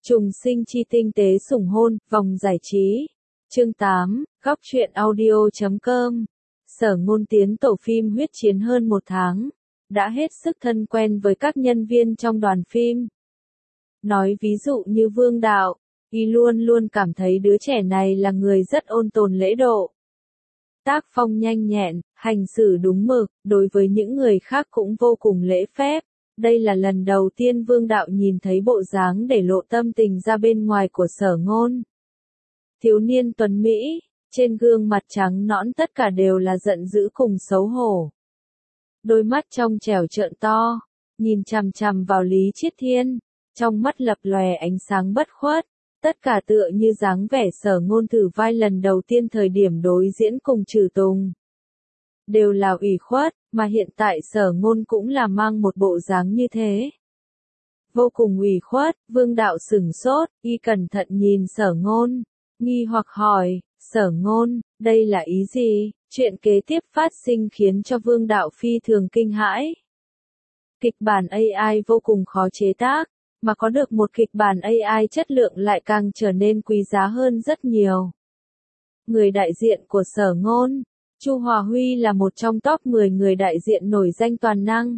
Trùng sinh chi tinh tế sủng hôn, vòng giải trí. Chương 8, góc truyện audio.com. Sở Ngôn tiến tổ phim huyết chiến hơn 1 tháng, đã hết sức thân quen với các nhân viên trong đoàn phim. Nói ví dụ như Vương Đạo, y luôn luôn cảm thấy đứa trẻ này là người rất ôn tồn lễ độ. Tác phong nhanh nhẹn, hành xử đúng mực, đối với những người khác cũng vô cùng lễ phép. Đây là lần đầu tiên Vương Đạo nhìn thấy bộ dáng để lộ tâm tình ra bên ngoài của Sở Ngôn. Thiếu niên tuấn Mỹ, trên gương mặt trắng nõn tất cả đều là giận dữ cùng xấu hổ. Đôi mắt trong trẻo trợn to, nhìn chằm chằm vào Lý Chiết Thiên, trong mắt lập lòe ánh sáng bất khuất, tất cả tựa như dáng vẻ Sở Ngôn thử vai lần đầu tiên thời điểm đối diễn cùng Trừ Tùng. Đều là ủy khuất, mà hiện tại Sở Ngôn cũng là mang một bộ dáng như thế. Vô cùng ủy khuất, Vương Đạo sửng sốt, y cẩn thận nhìn Sở Ngôn, nghi hoặc hỏi, Sở Ngôn, đây là ý gì? Chuyện kế tiếp phát sinh khiến cho Vương Đạo phi thường kinh hãi. Kịch bản AI vô cùng khó chế tác, mà có được một kịch bản AI chất lượng lại càng trở nên quý giá hơn rất nhiều. Người đại diện của Sở Ngôn, Chu Hòa Huy là một trong top 10 người đại diện nổi danh toàn năng.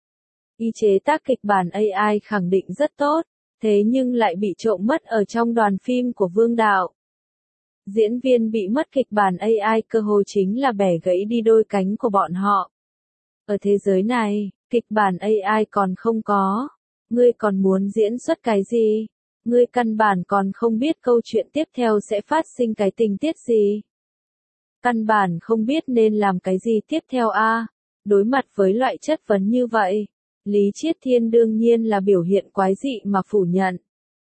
Y chế tác kịch bản AI khẳng định rất tốt, thế nhưng lại bị trộm mất ở trong đoàn phim của Vương Đạo. Diễn viên bị mất kịch bản AI cơ hội chính là bẻ gãy đi đôi cánh của bọn họ. Ở thế giới này, kịch bản AI còn không có. Ngươi còn muốn diễn xuất cái gì? Ngươi căn bản còn không biết câu chuyện tiếp theo sẽ phát sinh cái tình tiết gì. Căn bản không biết nên làm cái gì tiếp theo a. Đối mặt với loại chất vấn như vậy, Lý Chiết Thiên đương nhiên là biểu hiện quái dị mà phủ nhận.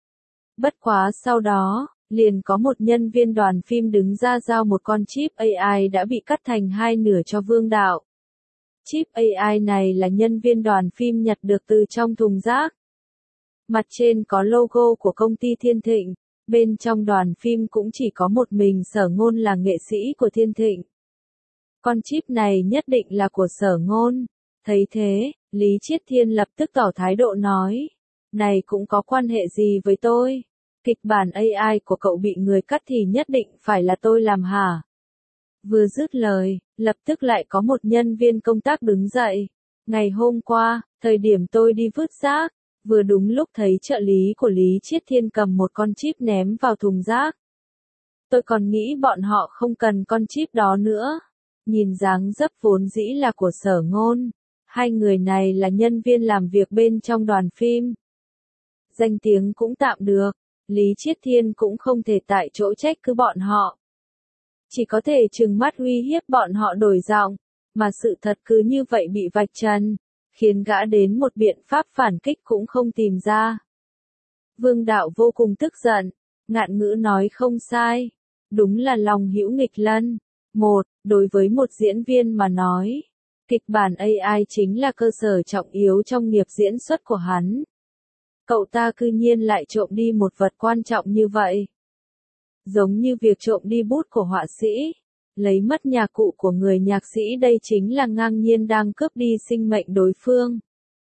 Bất quá sau đó, liền có một nhân viên đoàn phim đứng ra giao một con chip AI đã bị cắt thành hai nửa cho Vương Đạo. Chip AI này là nhân viên đoàn phim nhặt được từ trong thùng rác. Mặt trên có logo của công ty Thiên Thịnh, bên trong đoàn phim cũng chỉ có một mình Sở Ngôn là nghệ sĩ của Thiên Thịnh. Con chip này nhất định là của Sở Ngôn. Thấy thế, Lý Chiết Thiên lập tức tỏ thái độ nói, này cũng có quan hệ gì với tôi? Kịch bản AI của cậu bị người cắt thì nhất định phải là tôi làm hả? Vừa dứt lời, lập tức lại có một nhân viên công tác đứng dậy. Ngày hôm qua, thời điểm tôi đi vứt rác, vừa đúng lúc thấy trợ lý của Lý Chiết Thiên cầm một con chip ném vào thùng rác. Tôi còn nghĩ bọn họ không cần con chip đó nữa. Nhìn dáng dấp vốn dĩ là của Sở Ngôn. Hai người này là nhân viên làm việc bên trong đoàn phim. Danh tiếng cũng tạm được, Lý Chiết Thiên cũng không thể tại chỗ trách cứ bọn họ. Chỉ có thể trừng mắt uy hiếp bọn họ đổi giọng, mà sự thật cứ như vậy bị vạch trần, khiến gã đến một biện pháp phản kích cũng không tìm ra. Vương Đạo vô cùng tức giận, ngạn ngữ nói không sai, đúng là lòng hữu nghịch lân. Đối với một diễn viên mà nói, kịch bản AI chính là cơ sở trọng yếu trong nghiệp diễn xuất của hắn. Cậu ta cư nhiên lại trộm đi một vật quan trọng như vậy. Giống như việc trộm đi bút của họa sĩ, lấy mất nhạc cụ của người nhạc sĩ, đây chính là ngang nhiên đang cướp đi sinh mệnh đối phương.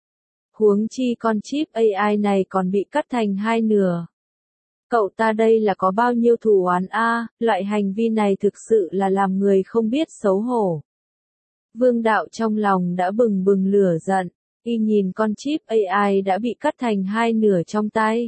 Huống chi con chip AI này còn bị cắt thành hai nửa. Cậu ta đây là có bao nhiêu thù oán a, loại hành vi này thực sự là làm người không biết xấu hổ. Vương Đạo trong lòng đã bừng bừng lửa giận, y nhìn con chip AI đã bị cắt thành hai nửa trong tay.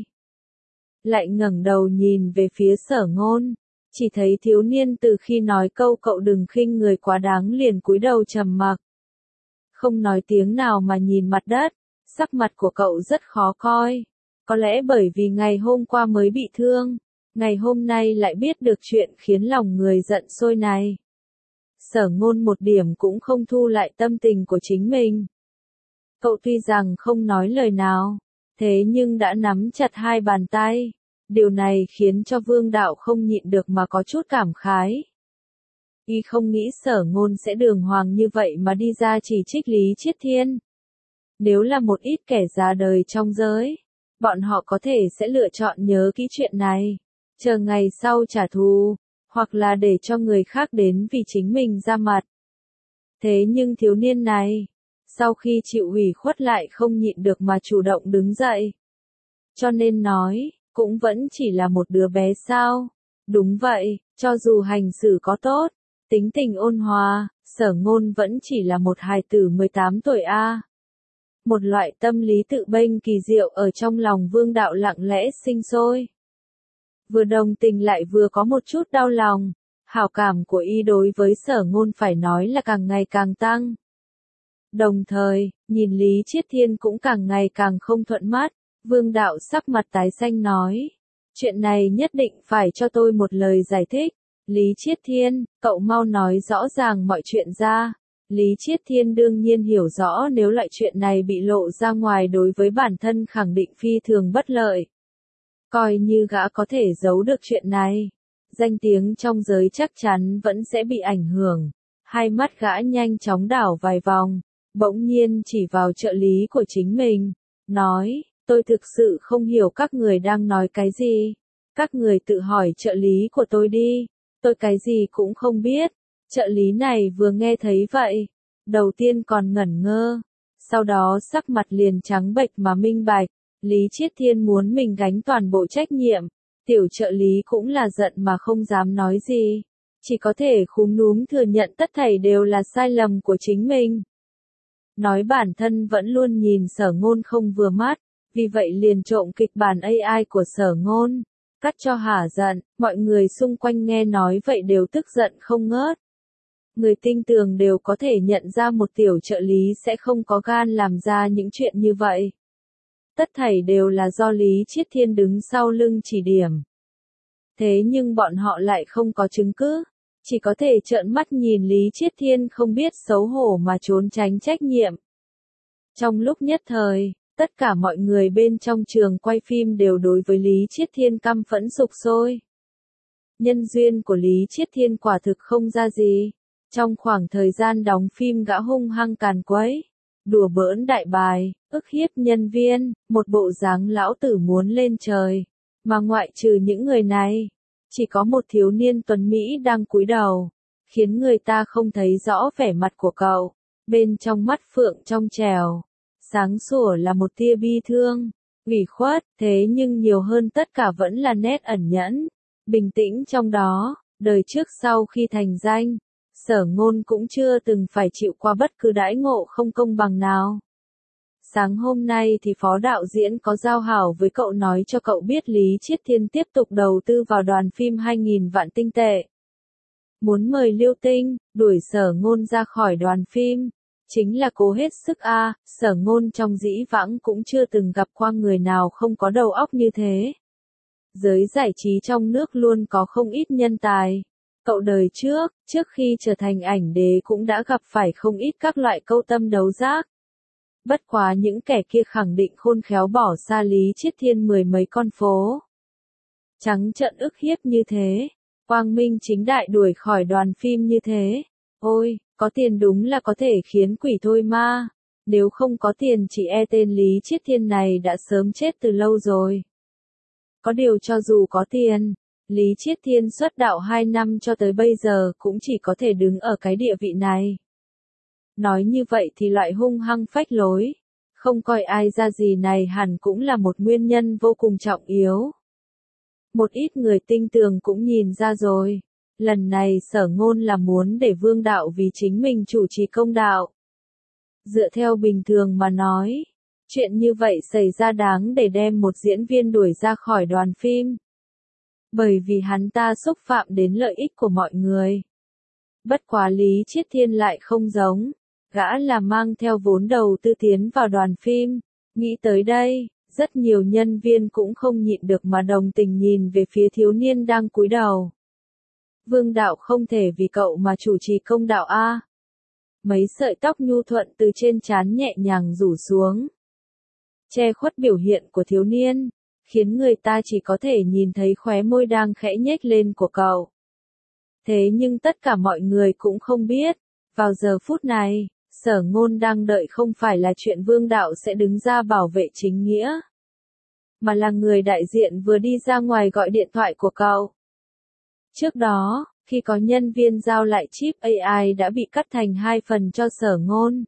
Lại ngẩng đầu nhìn về phía Sở Ngôn, chỉ thấy thiếu niên từ khi nói câu cậu đừng khinh người quá đáng liền cúi đầu trầm mặc. Không nói tiếng nào mà nhìn mặt đất, sắc mặt của cậu rất khó coi. Có lẽ bởi vì ngày hôm qua mới bị thương, ngày hôm nay lại biết được chuyện khiến lòng người giận sôi này. Sở Ngôn một điểm cũng không thu lại tâm tình của chính mình. Cậu tuy rằng không nói lời nào, thế nhưng đã nắm chặt hai bàn tay. Điều này khiến cho Vương Đạo không nhịn được mà có chút cảm khái. Y không nghĩ Sở Ngôn sẽ đường hoàng như vậy mà đi ra chỉ trích Lý Chiết Thiên. Nếu là một ít kẻ già đời trong giới, bọn họ có thể sẽ lựa chọn nhớ kỹ chuyện này, chờ ngày sau trả thù, hoặc là để cho người khác đến vì chính mình ra mặt. Thế nhưng thiếu niên này, sau khi chịu ủy khuất lại không nhịn được mà chủ động đứng dậy. Cho nên nói, cũng vẫn chỉ là một đứa bé sao? Đúng vậy, cho dù hành xử có tốt, tính tình ôn hòa, Sở Ngôn vẫn chỉ là một hài tử 18 tuổi a. Một loại tâm lý tự bênh kỳ diệu ở trong lòng Vương Đạo lặng lẽ sinh sôi. Vừa đồng tình lại vừa có một chút đau lòng, hảo cảm của y đối với Sở Ngôn phải nói là càng ngày càng tăng. Đồng thời, nhìn Lý Chiết Thiên cũng càng ngày càng không thuận mắt, Vương Đạo sắc mặt tái xanh nói. Chuyện này nhất định phải cho tôi một lời giải thích. Lý Chiết Thiên, cậu mau nói rõ ràng mọi chuyện ra. Lý Chiết Thiên đương nhiên hiểu rõ nếu loại chuyện này bị lộ ra ngoài đối với bản thân khẳng định phi thường bất lợi. Coi như gã có thể giấu được chuyện này, danh tiếng trong giới chắc chắn vẫn sẽ bị ảnh hưởng. Hai mắt gã nhanh chóng đảo vài vòng, bỗng nhiên chỉ vào trợ lý của chính mình, nói, tôi thực sự không hiểu các người đang nói cái gì. Các người tự hỏi trợ lý của tôi đi, tôi cái gì cũng không biết. Trợ lý này vừa nghe thấy vậy, đầu tiên còn ngẩn ngơ, sau đó sắc mặt liền trắng bệch mà minh bạch, Lý Chiết Thiên muốn mình gánh toàn bộ trách nhiệm, tiểu trợ lý cũng là giận mà không dám nói gì, chỉ có thể khúm núm thừa nhận tất thảy đều là sai lầm của chính mình. Nói bản thân vẫn luôn nhìn Sở Ngôn không vừa mắt, vì vậy liền trộm kịch bản AI của Sở Ngôn, cắt cho hả giận, mọi người xung quanh nghe nói vậy đều tức giận không ngớt. Người tinh tường đều có thể nhận ra một tiểu trợ lý sẽ không có gan làm ra những chuyện như vậy. Tất thảy đều là do Lý Chiết Thiên đứng sau lưng chỉ điểm. Thế nhưng bọn họ lại không có chứng cứ, chỉ có thể trợn mắt nhìn Lý Chiết Thiên không biết xấu hổ mà trốn tránh trách nhiệm. Trong lúc nhất thời, tất cả mọi người bên trong trường quay phim đều đối với Lý Chiết Thiên căm phẫn sục sôi. Nhân duyên của Lý Chiết Thiên quả thực không ra gì. Trong khoảng thời gian đóng phim gã hung hăng càn quấy, đùa bỡn đại bài, ức hiếp nhân viên, một bộ dáng lão tử muốn lên trời. Mà ngoại trừ những người này, chỉ có một thiếu niên tuấn Mỹ đang cúi đầu, khiến người ta không thấy rõ vẻ mặt của cậu. Bên trong mắt phượng trong trèo, sáng sủa là một tia bi thương, ủy khuất, thế nhưng nhiều hơn tất cả vẫn là nét ẩn nhẫn, bình tĩnh trong đó. Đời trước sau khi thành danh, Sở Ngôn cũng chưa từng phải chịu qua bất cứ đãi ngộ không công bằng nào. Sáng hôm nay thì phó đạo diễn có giao hảo với cậu nói cho cậu biết Lý Chiết Thiên tiếp tục đầu tư vào đoàn phim 2.000 vạn tinh tệ. Muốn mời Liêu Tinh, đuổi Sở Ngôn ra khỏi đoàn phim. Chính là cố hết sức a. Sở Ngôn trong dĩ vãng cũng chưa từng gặp qua người nào không có đầu óc như thế. Giới giải trí trong nước luôn có không ít nhân tài. Cậu đời trước khi trở thành ảnh đế cũng đã gặp phải không ít các loại câu tâm đấu giác. Bất quá những kẻ kia khẳng định khôn khéo bỏ xa Lý Chiết Thiên mười mấy con phố. Trắng trợn ức hiếp như thế, quang minh chính đại đuổi khỏi đoàn phim như thế. Ôi, có tiền đúng là có thể khiến quỷ thôi ma. Nếu không có tiền chỉ e tên Lý Chiết Thiên này đã sớm chết từ lâu rồi. Có điều cho dù có tiền, Lý Chiết Thiên xuất đạo 2 năm cho tới bây giờ cũng chỉ có thể đứng ở cái địa vị này. Nói như vậy thì loại hung hăng phách lối, không coi ai ra gì này hẳn cũng là một nguyên nhân vô cùng trọng yếu. Một ít người tinh tường cũng nhìn ra rồi, lần này Sở Ngôn là muốn để Vương Đạo vì chính mình chủ trì công đạo. Dựa theo bình thường mà nói, chuyện như vậy xảy ra đáng để đem một diễn viên đuổi ra khỏi đoàn phim. Bởi vì hắn ta xúc phạm đến lợi ích của mọi người. Bất quá Lý Chiết Thiên lại không giống, gã là mang theo vốn đầu tư tiến vào đoàn phim. Nghĩ tới đây, rất nhiều nhân viên cũng không nhịn được mà đồng tình nhìn về phía thiếu niên đang cúi đầu. Vương Đạo không thể vì cậu mà chủ trì công đạo a. Mấy sợi tóc nhu thuận từ trên trán nhẹ nhàng rủ xuống, che khuất biểu hiện của thiếu niên, khiến người ta chỉ có thể nhìn thấy khóe môi đang khẽ nhếch lên của cậu. Thế nhưng tất cả mọi người cũng không biết, vào giờ phút này, Sở Ngôn đang đợi không phải là chuyện Vương Đạo sẽ đứng ra bảo vệ chính nghĩa, mà là người đại diện vừa đi ra ngoài gọi điện thoại của cậu. Trước đó, khi có nhân viên giao lại chip AI đã bị cắt thành 2 phần cho Sở Ngôn,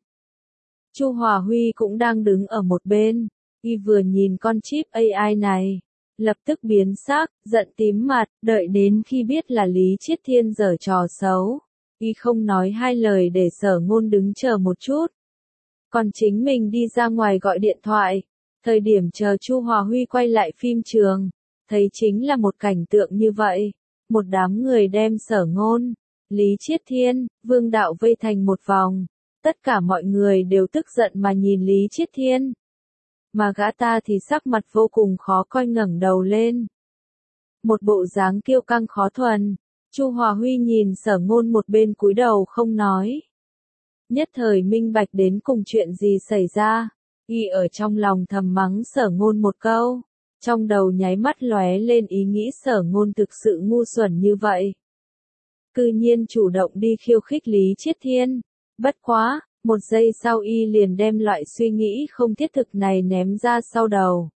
Chu Hòa Huy cũng đang đứng ở một bên. Y vừa nhìn con chip AI này, lập tức biến sắc, giận tím mặt, đợi đến khi biết là Lý Chiết Thiên giở trò xấu. Y không nói hai lời để Sở Ngôn đứng chờ một chút. Còn chính mình đi ra ngoài gọi điện thoại. Thời điểm chờ Chu Hòa Huy quay lại phim trường, thấy chính là một cảnh tượng như vậy. Một đám người đem Sở Ngôn, Lý Chiết Thiên, Vương Đạo vây thành một vòng. Tất cả mọi người đều tức giận mà nhìn Lý Chiết Thiên. Mà gã ta thì sắc mặt vô cùng khó coi ngẩng đầu lên. Một bộ dáng kiêu căng khó thuần. Chu Hòa Huy nhìn Sở Ngôn một bên cúi đầu không nói. Nhất thời minh bạch đến cùng chuyện gì xảy ra. Y ở trong lòng thầm mắng Sở Ngôn một câu. Trong đầu nháy mắt lóe lên ý nghĩ Sở Ngôn thực sự ngu xuẩn như vậy. Cư nhiên chủ động đi khiêu khích Lý Chiết Thiên. Bất quá, một giây sau Y liền đem loại suy nghĩ không thiết thực này ném ra sau đầu.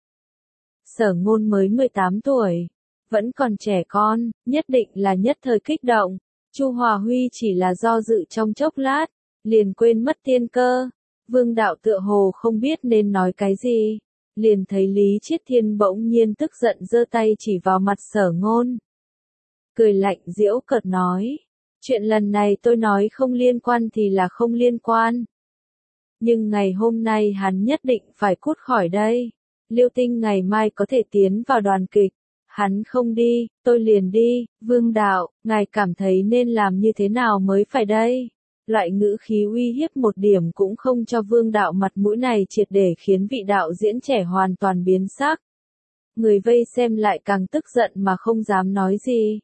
Sở Ngôn mới 18 tuổi. Vẫn còn trẻ con, nhất định là nhất thời kích động. Chu Hòa Huy chỉ là do dự trong chốc lát, liền quên mất tiên cơ. Vương Đạo tựa hồ không biết nên nói cái gì, liền thấy Lý Chiết Thiên bỗng nhiên tức giận giơ tay chỉ vào mặt Sở Ngôn. Cười lạnh giễu cợt nói, chuyện lần này tôi nói không liên quan thì là không liên quan. Nhưng ngày hôm nay hắn nhất định phải cút khỏi đây. Liêu Tinh ngày mai có thể tiến vào đoàn kịch. Hắn không đi, tôi liền đi. Vương Đạo, ngài cảm thấy nên làm như thế nào mới phải đây? Loại ngữ khí uy hiếp một điểm cũng không cho Vương Đạo mặt mũi này triệt để khiến vị đạo diễn trẻ hoàn toàn biến sắc. Người vây xem lại càng tức giận mà không dám nói gì.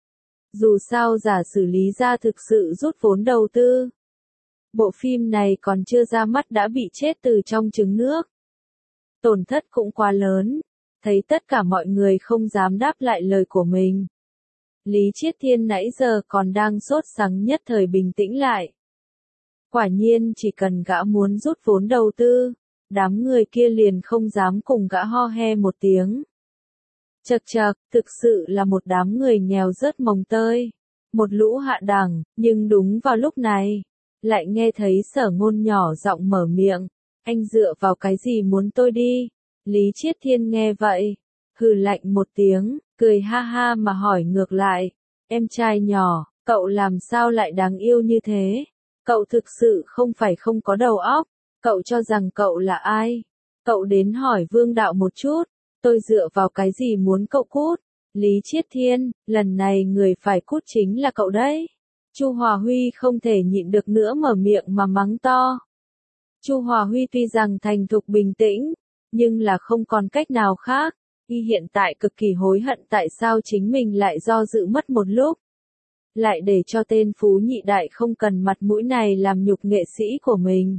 Dù sao giả xử Lý gia thực sự rút vốn đầu tư. Bộ phim này còn chưa ra mắt đã bị chết từ trong trứng nước. Tổn thất cũng quá lớn. Thấy tất cả mọi người không dám đáp lại lời của mình. Lý Chiết Thiên nãy giờ còn đang sốt sắng nhất thời bình tĩnh lại. Quả nhiên chỉ cần gã muốn rút vốn đầu tư, đám người kia liền không dám cùng gã ho he một tiếng. Chậc chậc, thực sự là một đám người nghèo rớt mồng tơi. Một lũ hạ đẳng, nhưng đúng vào lúc này, lại nghe thấy Sở Ngôn nhỏ giọng mở miệng. Anh dựa vào cái gì muốn tôi đi? Lý Chiết Thiên nghe vậy, hừ lạnh một tiếng, cười ha ha mà hỏi ngược lại. Em trai nhỏ, cậu làm sao lại đáng yêu như thế? Cậu thực sự không phải không có đầu óc, cậu cho rằng cậu là ai? Cậu đến hỏi Vương Đạo một chút, tôi dựa vào cái gì muốn cậu cút? Lý Chiết Thiên, lần này người phải cút chính là cậu đấy. Chu Hòa Huy không thể nhịn được nữa mở miệng mà mắng to. Chu Hòa Huy tuy rằng thành thục bình tĩnh, nhưng là không còn cách nào khác. Y hiện tại cực kỳ hối hận tại sao chính mình lại do dự mất một lúc. Lại để cho tên Phú Nhị Đại không cần mặt mũi này làm nhục nghệ sĩ của mình.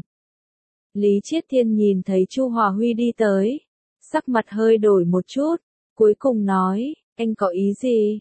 Lý Chiết Thiên nhìn thấy Chu Hòa Huy đi tới, sắc mặt hơi đổi một chút, cuối cùng nói, anh có ý gì?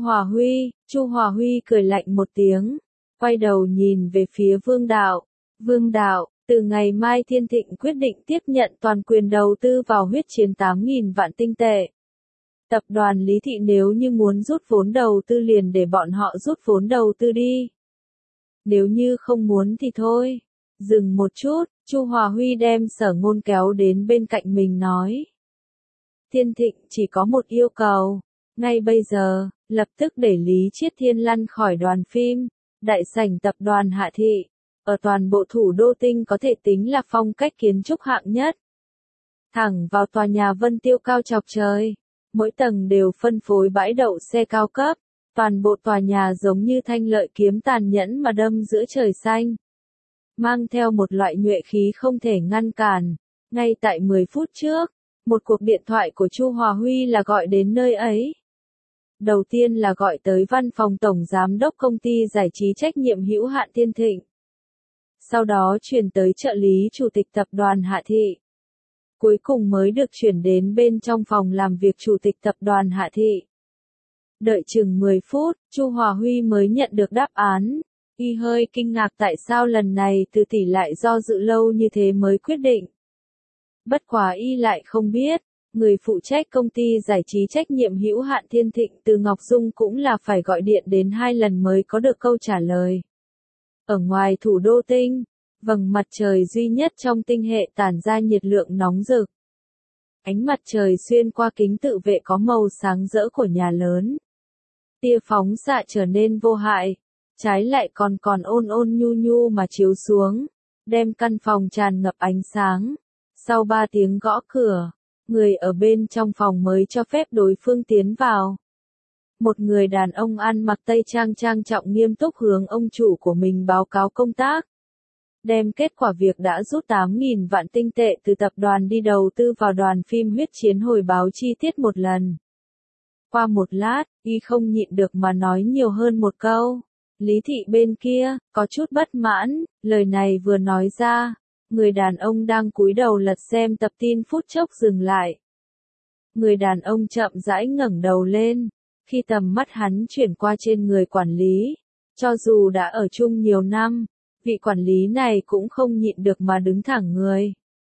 Chu Hòa Huy cười lạnh một tiếng, quay đầu nhìn về phía Vương Đạo. Vương Đạo, từ ngày mai Thiên Thịnh quyết định tiếp nhận toàn quyền đầu tư vào huyết chiến 8.000 vạn tinh tệ. Tập đoàn Lý Thị nếu như muốn rút vốn đầu tư liền để bọn họ rút vốn đầu tư đi. Nếu như không muốn thì thôi. Dừng một chút, Chu Hòa Huy đem Sở Ngôn kéo đến bên cạnh mình nói. Thiên Thịnh chỉ có một yêu cầu. Ngay bây giờ, lập tức để Lý Chiết Thiên lăn khỏi đoàn phim. Đại sảnh tập đoàn Hạ Thị. Ở toàn bộ thủ đô Tinh có thể tính là phong cách kiến trúc hạng nhất. Thẳng vào tòa nhà Vân Tiêu cao chọc trời. Mỗi tầng đều phân phối bãi đậu xe cao cấp. Toàn bộ tòa nhà giống như thanh lợi kiếm tàn nhẫn mà đâm giữa trời xanh. Mang theo một loại nhuệ khí không thể ngăn cản. Ngay tại 10 phút trước, một cuộc điện thoại của Chu Hòa Huy là gọi đến nơi ấy. Đầu tiên là gọi tới văn phòng tổng giám đốc công ty giải trí trách nhiệm hữu hạn Thiên Thịnh. Sau đó chuyển tới trợ lý chủ tịch tập đoàn Hạ Thị. Cuối cùng mới được chuyển đến bên trong phòng làm việc chủ tịch tập đoàn Hạ Thị. Đợi chừng 10 phút, Chu Hòa Huy mới nhận được đáp án. Y hơi kinh ngạc tại sao lần này Từ tỷ lại do dự lâu như thế mới quyết định. Bất quá y lại không biết, người phụ trách công ty giải trí trách nhiệm hữu hạn Thiên Thịnh Từ Ngọc Dung cũng là phải gọi điện đến 2 lần mới có được câu trả lời. Ở ngoài thủ đô Tinh, vầng mặt trời duy nhất trong tinh hệ tản ra nhiệt lượng nóng rực. Ánh mặt trời xuyên qua kính tự vệ có màu sáng rỡ của nhà lớn. Tia phóng xạ trở nên vô hại, trái lại còn ôn ôn nhu nhu mà chiếu xuống, đem căn phòng tràn ngập ánh sáng. Sau 3 tiếng gõ cửa, người ở bên trong phòng mới cho phép đối phương tiến vào. Một người đàn ông ăn mặc tây trang trang trọng nghiêm túc hướng ông chủ của mình báo cáo công tác. Đem kết quả việc đã rút 8.000 vạn tinh tệ từ tập đoàn đi đầu tư vào đoàn phim huyết chiến hồi báo chi tiết một lần. Qua một lát, y không nhịn được mà nói nhiều hơn một câu. Lý thị bên kia, có chút bất mãn, lời này vừa nói ra, người đàn ông đang cúi đầu lật xem tập tin phút chốc dừng lại. Người đàn ông chậm rãi ngẩng đầu lên, khi tầm mắt hắn chuyển qua trên người quản lý, cho dù đã ở chung nhiều năm, vị quản lý này cũng không nhịn được mà đứng thẳng người.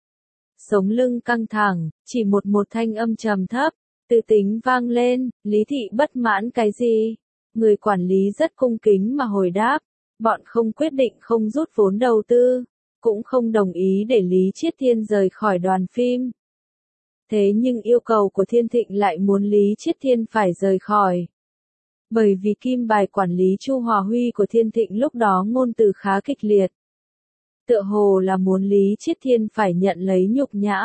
Sống lưng căng thẳng, chỉ một thanh âm trầm thấp, tự tính vang lên, Lý thị bất mãn cái gì? Người quản lý rất cung kính mà hồi đáp, bọn không quyết định không rút vốn đầu tư, cũng không đồng ý để Lý Chiết Thiên rời khỏi đoàn phim. Thế nhưng yêu cầu của Thiên Thịnh lại muốn Lý Chiết Thiên phải rời khỏi. Bởi vì kim bài quản lý Chu Hòa Huy của Thiên Thịnh lúc đó ngôn từ khá kịch liệt. Tựa hồ là muốn Lý Chiết Thiên phải nhận lấy nhục nhã.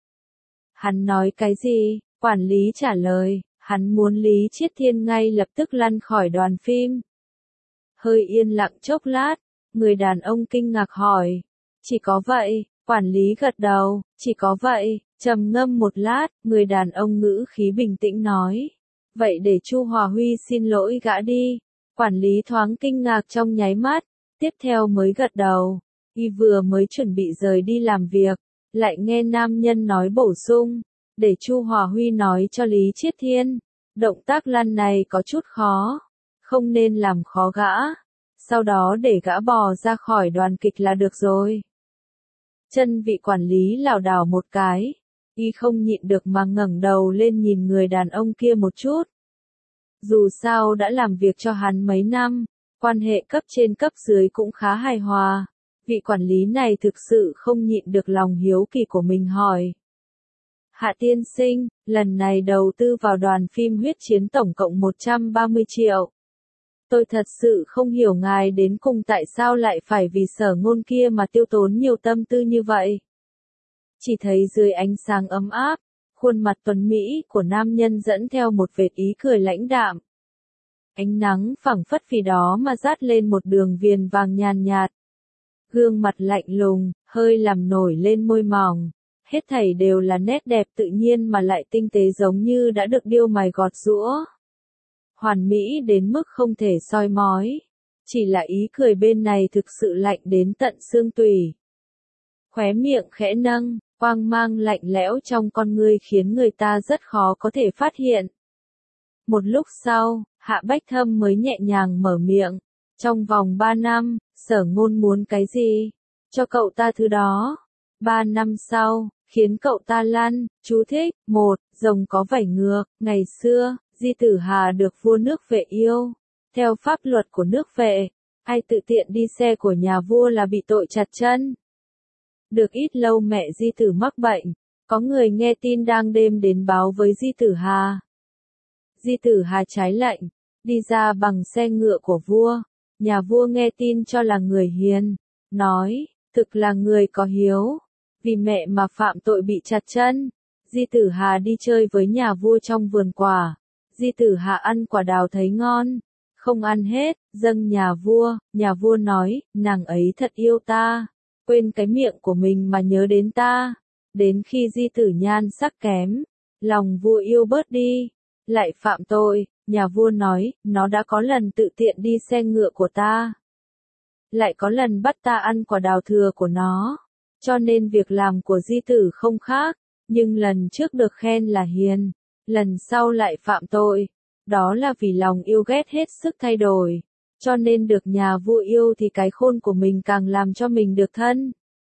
Hắn nói cái gì? Quản lý trả lời, hắn muốn Lý Chiết Thiên ngay lập tức lăn khỏi đoàn phim. Hơi yên lặng chốc lát, người đàn ông kinh ngạc hỏi, chỉ có vậy? Quản lý gật đầu, chỉ có vậy. Trầm ngâm một lát, người đàn ông ngữ khí bình tĩnh nói, vậy để Chu Hòa Huy xin lỗi gã đi. Quản lý thoáng kinh ngạc trong nháy mắt, tiếp theo mới gật đầu. Y vừa mới chuẩn bị rời đi làm việc, lại nghe nam nhân nói bổ sung, để Chu Hòa Huy nói cho Lý Chiết Thiên, động tác lăn này có chút khó, không nên làm khó gã, sau đó để gã bò ra khỏi đoàn kịch là được rồi. Chân vị quản lý lảo đảo một cái, y không nhịn được mà ngẩng đầu lên nhìn người đàn ông kia một chút. Dù sao đã làm việc cho hắn mấy năm, quan hệ cấp trên cấp dưới cũng khá hài hòa. Vị quản lý này thực sự không nhịn được lòng hiếu kỳ của mình hỏi. Hạ tiên sinh, lần này đầu tư vào đoàn phim huyết chiến tổng cộng 130 triệu. Tôi thật sự không hiểu ngài đến cùng tại sao lại phải vì Sở Ngôn kia mà tiêu tốn nhiều tâm tư như vậy. Chỉ thấy dưới ánh sáng ấm áp, khuôn mặt tuấn mỹ của nam nhân dẫn theo một vệt ý cười lãnh đạm. Ánh nắng phẳng phất vì đó mà dát lên một đường viền vàng nhàn nhạt. Gương mặt lạnh lùng, hơi làm nổi lên môi mỏng, hết thảy đều là nét đẹp tự nhiên mà lại tinh tế giống như đã được điêu mài gọt giũa. Hoàn mỹ đến mức không thể soi mói, chỉ là ý cười bên này thực sự lạnh đến tận xương tủy. Khóe miệng khẽ nâng, quang mang lạnh lẽo trong con ngươi khiến người ta rất khó có thể phát hiện. Một lúc sau, Hạ Bách Thâm mới nhẹ nhàng mở miệng, trong vòng 3 năm, Sở Ngôn muốn cái gì? Cho cậu ta thứ đó. 3 năm sau, khiến cậu ta lăn. Chú thích, 1. Rồng có vảy ngược. Ngày xưa, Di Tử Hà được vua nước Vệ yêu. Theo pháp luật của nước Vệ, ai tự tiện đi xe của nhà vua là bị tội chặt chân. Được ít lâu mẹ Di Tử mắc bệnh, có người nghe tin đang đêm đến báo với Di Tử Hà. Di Tử Hà trái lệnh, đi ra bằng xe ngựa của vua. Nhà vua nghe tin cho là người hiền, nói, thực là người có hiếu, vì mẹ mà phạm tội bị chặt chân. Di Tử Hà đi chơi với nhà vua trong vườn quả, Di Tử Hà ăn quả đào thấy ngon, không ăn hết, dâng nhà vua nói, nàng ấy thật yêu ta, quên cái miệng của mình mà nhớ đến ta. Đến khi Di Tử nhan sắc kém, lòng vua yêu bớt đi, lại phạm tội. Nhà vua nói, nó đã có lần tự tiện đi xe ngựa của ta. Lại có lần bắt ta ăn quả đào thừa của nó. Cho nên việc làm của Di Tử không khác, nhưng lần trước được khen là hiền, lần sau lại phạm tội. Đó là vì lòng yêu ghét hết sức thay đổi. Cho nên được nhà vua yêu thì cái khôn của mình càng làm cho mình được thân.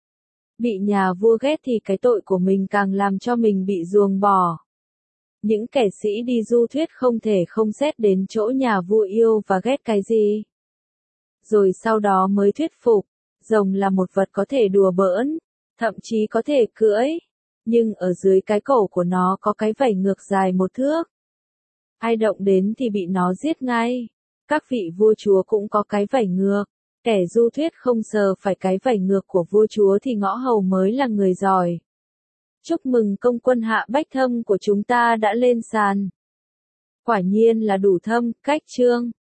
Bị nhà vua ghét thì cái tội của mình càng làm cho mình bị ruồng bỏ. Những kẻ sĩ đi du thuyết không thể không xét đến chỗ nhà vua yêu và ghét cái gì. Rồi sau đó mới thuyết phục, rồng là một vật có thể đùa bỡn, thậm chí có thể cưỡi. nhưng ở dưới cái cổ của nó có cái vảy ngược dài 1 thước. Ai động đến thì bị nó giết ngay. Các vị vua chúa cũng có cái vảy ngược. Kẻ du thuyết không sờ phải cái vảy ngược của vua chúa thì ngõ hầu mới là người giỏi. Chúc mừng công quân Hạ Bách Thâm của chúng ta đã lên sàn. Quả nhiên là đủ thâm, cách chương.